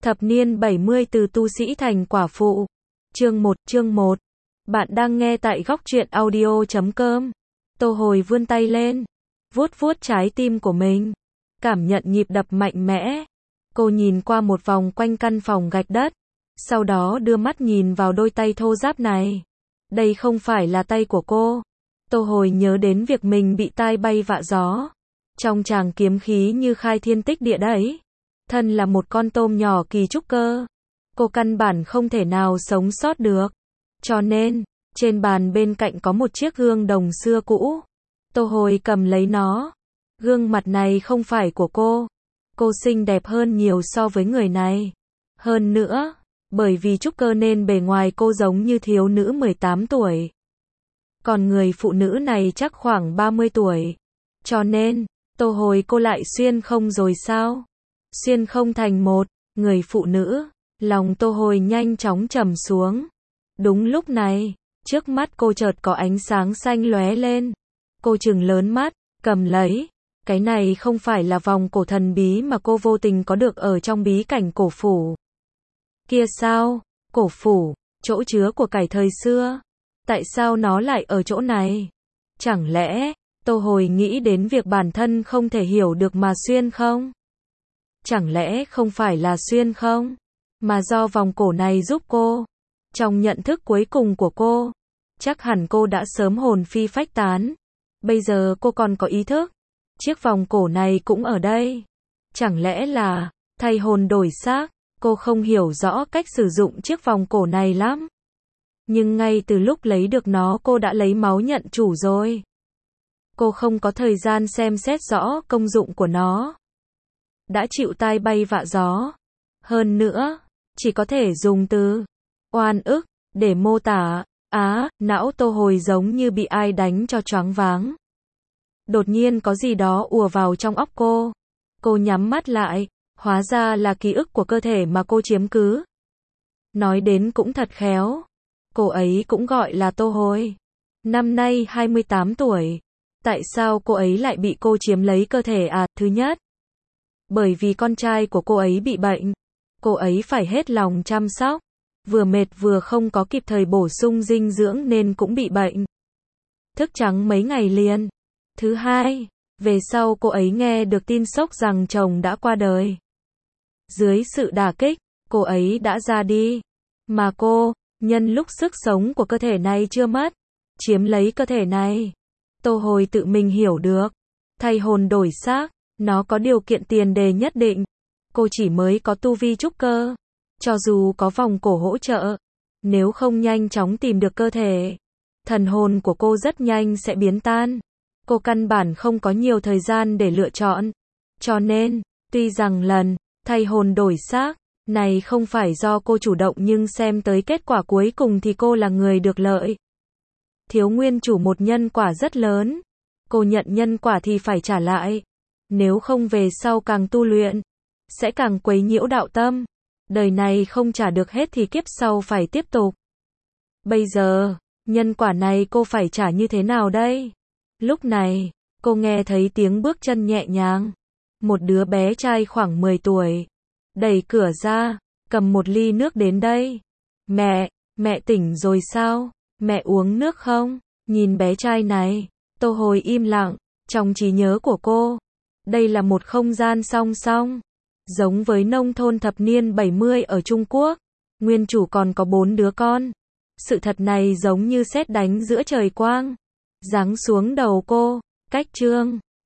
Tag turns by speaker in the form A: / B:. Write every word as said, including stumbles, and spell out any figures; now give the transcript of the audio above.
A: Thập niên bảy mươi từ tu sĩ thành quả phụ. Chương một, chương một. Bạn đang nghe tại góc truyện audio chấm com. Tô Hồi vươn tay lên, vuốt vuốt trái tim của mình, cảm nhận nhịp đập mạnh mẽ. Cô nhìn qua một vòng quanh căn phòng gạch đất, sau đó đưa mắt nhìn vào đôi tay thô ráp này. Đây không phải là tay của cô. Tô Hồi nhớ đến việc mình bị tai bay vạ gió. Trong tràng kiếm khí như khai thiên tích địa đấy. Thân là một con tôm nhỏ kỳ trúc cơ. Cô căn bản không thể nào sống sót được. Cho nên, trên bàn bên cạnh có một chiếc gương đồng xưa cũ. Tô Hồi cầm lấy nó. Gương mặt này không phải của cô. Cô xinh đẹp hơn nhiều so với người này. Hơn nữa, bởi vì trúc cơ nên bề ngoài cô giống như thiếu nữ mười tám tuổi. Còn người phụ nữ này chắc khoảng ba mươi tuổi. Cho nên, Tô Hồi cô lại xuyên không rồi sao? Xuyên không thành một người phụ nữ. Lòng Tô Hồi nhanh chóng trầm xuống. Đúng lúc này, trước mắt cô chợt có ánh sáng xanh lóe lên. Cô trừng lớn mắt, cầm lấy. Cái này không phải là vòng cổ thần bí mà cô vô tình có được ở trong bí cảnh cổ phủ. Kia sao? Cổ phủ, chỗ chứa của cải thời xưa. Tại sao nó lại ở chỗ này? Chẳng lẽ, Tô Hồi nghĩ đến việc bản thân không thể hiểu được mà xuyên không? Chẳng lẽ không phải là xuyên không? Mà do vòng cổ này giúp cô. Trong nhận thức cuối cùng của cô, chắc hẳn cô đã sớm hồn phi phách tán. Bây giờ cô còn có ý thức. Chiếc vòng cổ này cũng ở đây. Chẳng lẽ là thay hồn đổi xác? Cô không hiểu rõ cách sử dụng chiếc vòng cổ này lắm. Nhưng ngay từ lúc lấy được nó cô đã lấy máu nhận chủ rồi. Cô không có thời gian xem xét rõ công dụng của nó. Đã chịu tai bay vạ gió. Hơn nữa, chỉ có thể dùng từ oan ức để mô tả. Á, não Tô Hồi giống như bị ai đánh cho choáng váng. Đột nhiên có gì đó ùa vào trong óc cô. Cô nhắm mắt lại, hóa ra là ký ức của cơ thể mà cô chiếm cứ. Nói đến cũng thật khéo. Cô ấy cũng gọi là Tô Hồi. Năm nay hai mươi tám tuổi. Tại sao cô ấy lại bị cô chiếm lấy cơ thể à? Thứ nhất, bởi vì con trai của cô ấy bị bệnh. Cô ấy phải hết lòng chăm sóc. Vừa mệt vừa không có kịp thời bổ sung dinh dưỡng nên cũng bị bệnh. Thức trắng mấy ngày liền. Thứ hai, về sau cô ấy nghe được tin sốc rằng chồng đã qua đời. Dưới sự đả kích, cô ấy đã ra đi. Mà cô, nhân lúc sức sống của cơ thể này chưa mất, chiếm lấy cơ thể này. Tô Hồi tự mình hiểu được. Thay hồn đổi xác, nó có điều kiện tiền đề nhất định. Cô chỉ mới có tu vi trúc cơ. Cho dù có vòng cổ hỗ trợ, nếu không nhanh chóng tìm được cơ thể, thần hồn của cô rất nhanh sẽ biến tan. Cô căn bản không có nhiều thời gian để lựa chọn. Cho nên, tuy rằng lần thay hồn đổi xác này không phải do cô chủ động nhưng xem tới kết quả cuối cùng thì cô là người được lợi. Thiếu nguyên chủ một nhân quả rất lớn. Cô nhận nhân quả thì phải trả lại. Nếu không về sau càng tu luyện, sẽ càng quấy nhiễu đạo tâm. Đời này không trả được hết thì kiếp sau phải tiếp tục. Bây giờ, nhân quả này cô phải trả như thế nào đây? Lúc này, cô nghe thấy tiếng bước chân nhẹ nhàng. Một đứa bé trai khoảng mười tuổi. Đẩy cửa ra, cầm một ly nước đến đây. Mẹ, mẹ tỉnh rồi sao? Mẹ uống nước không? Nhìn bé trai này, Tô Hồi im lặng. Trong trí nhớ của cô, đây là một không gian song song. Giống với nông thôn thập niên bảy mươi ở Trung Quốc. Nguyên chủ còn có bốn đứa con. Sự thật này giống như sét đánh giữa trời quang. Giáng xuống đầu cô. Cách chương